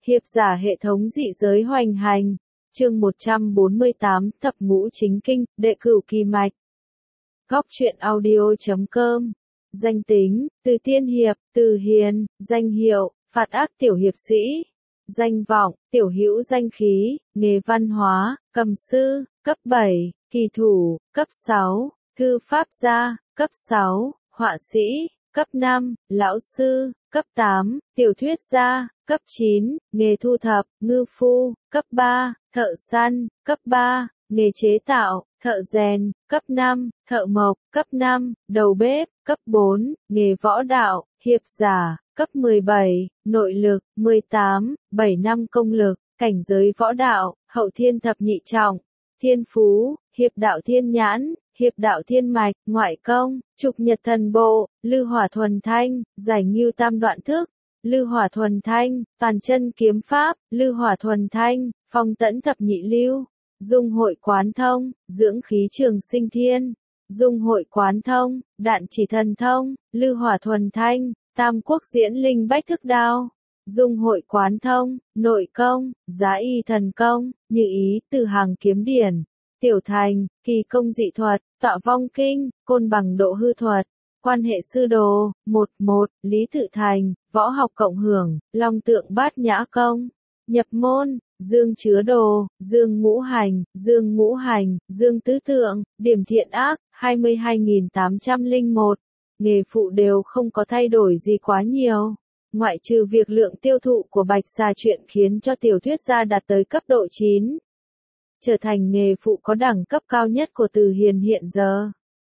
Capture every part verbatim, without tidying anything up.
Hiệp giả hệ thống dị giới hoành hành. Chương một trăm bốn mươi tám, thập ngũ chính kinh, đệ cửu kỳ mạch. Góc truyện audio chấm com. Danh tính, Từ Tiên Hiệp, Từ Hiền. Danh hiệu, Phạt Ác Tiểu Hiệp Sĩ. Danh vọng, Tiểu Hữu Danh Khí. Nghề văn hóa, Cầm sư, cấp bảy. Kỳ thủ, cấp sáu. Thư pháp gia, cấp sáu. Họa sĩ, cấp năm. Lão sư, cấp tám. Tiểu thuyết gia, cấp chín. Nghề thu thập, ngư phu, cấp ba. Thợ săn, cấp ba. Nghề chế tạo, thợ rèn, cấp năm. Thợ mộc, cấp năm. Đầu bếp, cấp bốn. Nghề võ đạo, hiệp giả, cấp mười bảy. Nội lực, mười tám. bảy năm công lực, cảnh giới võ đạo, hậu thiên thập nhị trọng. Thiên phú, hiệp đạo thiên nhãn, hiệp đạo thiên mạch, ngoại công, trục nhật thần bộ, lư hỏa thuần thanh, giải ngưu tam đoạn thức, lư hỏa thuần thanh, toàn chân kiếm pháp, lư hỏa thuần thanh, phong tẫn thập nhị lưu, dung hội quán thông, dưỡng khí trường sinh thiên, dung hội quán thông, đạn chỉ thần thông, lư hỏa thuần thanh, tam quốc diễn linh bách thức đao. Dung hội quán thông, nội công, giá y thần công, như ý, từ hàng kiếm điển, tiểu thành, kỳ công dị thuật, tọa vong kinh, côn bằng độ hư thuật, quan hệ sư đồ, một một, lý tự thành, võ học cộng hưởng, long tượng bát nhã công, nhập môn, dương chứa đồ, dương ngũ hành, dương ngũ hành, dương tứ tượng, điểm thiện ác, hai mươi hai nghìn tám trăm lẻ một, nghề phụ đều không có thay đổi gì quá nhiều. Ngoại trừ việc lượng tiêu thụ của Bạch Xà Truyện khiến cho tiểu thuyết gia đạt tới cấp độ chín. Trở thành nghề phụ có đẳng cấp cao nhất của Từ Hiền hiện giờ.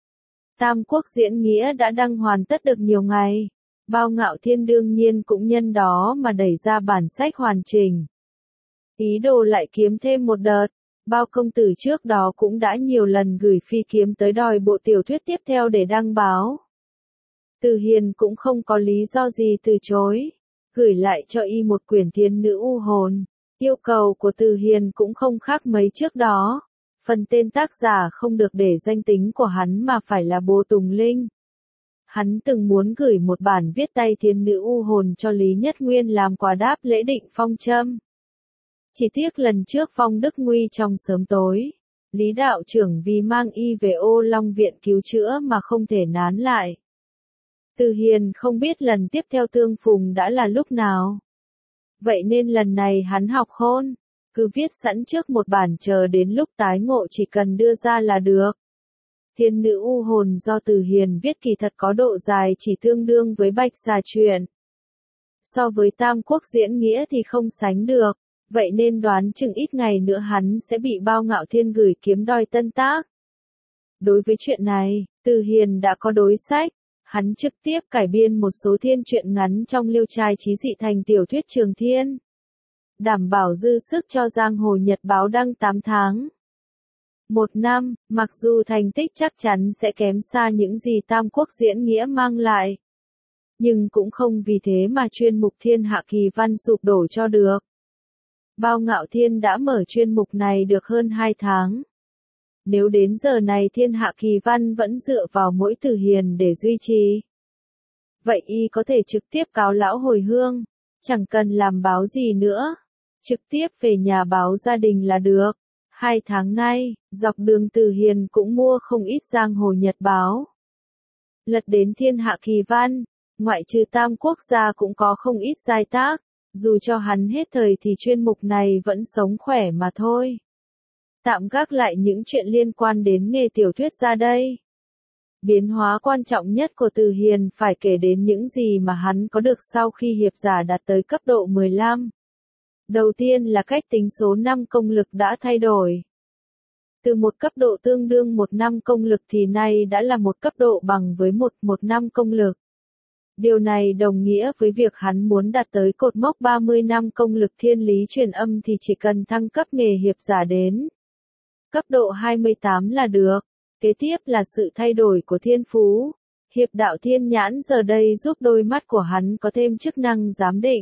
Tam Quốc diễn nghĩa đã đăng hoàn tất được nhiều ngày. Bao Ngạo Thiên đương nhiên cũng nhân đó mà đẩy ra bản sách hoàn chỉnh. Ý đồ lại kiếm thêm một đợt. Bao công tử trước đó cũng đã nhiều lần gửi phi kiếm tới đòi bộ tiểu thuyết tiếp theo để đăng báo. Từ Hiền cũng không có lý do gì từ chối, gửi lại cho y một quyển Thiên Nữ U Hồn. Yêu cầu của Từ Hiền cũng không khác mấy trước đó, phần tên tác giả không được để danh tính của hắn mà phải là Bồ Tùng Linh. Hắn từng muốn gửi một bản viết tay Thiên Nữ U Hồn cho Lý Nhất Nguyên làm quà đáp lễ định phong châm. Chỉ tiếc lần trước Phong Đức Nguy trong sớm tối, Lý đạo trưởng vì mang y về Ô Long viện cứu chữa mà không thể nán lại. Từ Hiền không biết lần tiếp theo tương phùng đã là lúc nào. Vậy nên lần này hắn học khôn, cứ viết sẵn trước một bản chờ đến lúc tái ngộ chỉ cần đưa ra là được. Thiên Nữ U Hồn do Từ Hiền viết kỳ thật có độ dài chỉ tương đương với Bạch Xà Truyện. So với Tam Quốc diễn nghĩa thì không sánh được, vậy nên đoán chừng ít ngày nữa hắn sẽ bị Bao Ngạo Thiên gửi kiếm đòi tân tác. Đối với chuyện này, Từ Hiền đã có đối sách. Hắn trực tiếp cải biên một số thiên truyện ngắn trong Liêu Trai Chí Dị thành tiểu thuyết Trường Thiên. Đảm bảo dư sức cho Giang Hồ Nhật báo đăng tám tháng. Một năm, mặc dù thành tích chắc chắn sẽ kém xa những gì Tam Quốc diễn nghĩa mang lại. Nhưng cũng không vì thế mà chuyên mục Thiên Hạ Kỳ Văn sụp đổ cho được. Bao Ngạo Thiên đã mở chuyên mục này được hơn hai tháng. Nếu đến giờ này Thiên Hạ Kỳ Văn vẫn dựa vào mỗi Từ Hiền để duy trì, vậy y có thể trực tiếp cáo lão hồi hương, chẳng cần làm báo gì nữa, trực tiếp về nhà báo gia đình là được. Hai tháng nay, dọc đường Từ Hiền cũng mua không ít Giang Hồ Nhật báo. Lật đến Thiên Hạ Kỳ Văn, ngoại trừ Tam Quốc gia cũng có không ít giai tác, dù cho hắn hết thời thì chuyên mục này vẫn sống khỏe mà thôi. Tạm gác lại những chuyện liên quan đến nghề tiểu thuyết ra đây. Biến hóa quan trọng nhất của Từ Hiền phải kể đến những gì mà hắn có được sau khi hiệp giả đạt tới cấp độ mười lăm. Đầu tiên là cách tính số năm công lực đã thay đổi. Từ một cấp độ tương đương một năm công lực thì nay đã là một cấp độ bằng với một một năm công lực. Điều này đồng nghĩa với việc hắn muốn đạt tới cột mốc ba mươi năm công lực thiên lý truyền âm thì chỉ cần thăng cấp nghề hiệp giả đến cấp độ hai mươi tám là được. Kế tiếp là sự thay đổi của thiên phú. Hiệp đạo thiên nhãn giờ đây giúp đôi mắt của hắn có thêm chức năng giám định.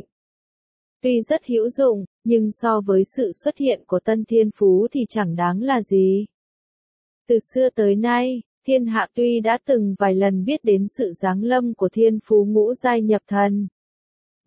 Tuy rất hữu dụng, nhưng so với sự xuất hiện của tân thiên phú thì chẳng đáng là gì. Từ xưa tới nay, thiên hạ tuy đã từng vài lần biết đến sự giáng lâm của thiên phú ngũ giai nhập thần.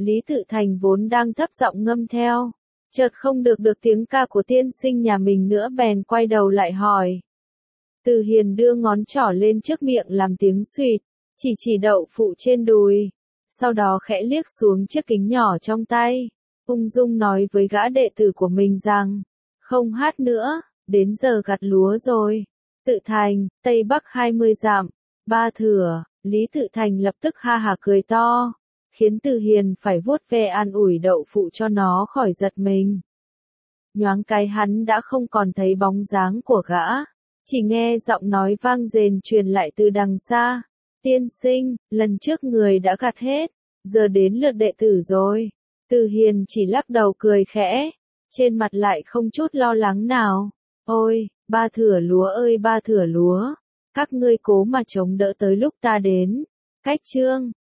Lý Tự Thành vốn đang thấp giọng ngâm theo, chợt không được được tiếng ca của tiên sinh nhà mình nữa bèn quay đầu lại hỏi. Từ Hiền đưa ngón trỏ lên trước miệng làm tiếng suỵt, chỉ chỉ đậu phụ trên đùi, sau đó khẽ liếc xuống chiếc kính nhỏ trong tay, ung dung nói với gã đệ tử của mình rằng, không hát nữa, đến giờ gặt lúa rồi. Tự Thành, Tây Bắc hai mươi dặm, ba thửa, Lý Tự Thành lập tức ha hả cười to, khiến Từ Hiền phải vuốt ve an ủi đậu phụ cho nó khỏi giật mình. Nhoáng cái hắn đã không còn thấy bóng dáng của gã, chỉ nghe giọng nói vang dền truyền lại từ đằng xa. Tiên sinh, lần trước người đã gặt hết, giờ đến lượt đệ tử rồi. Từ Hiền chỉ lắc đầu cười khẽ, trên mặt lại không chút lo lắng nào. Ôi, ba thửa lúa ơi ba thửa lúa, các ngươi cố mà chống đỡ tới lúc ta đến. Cách chương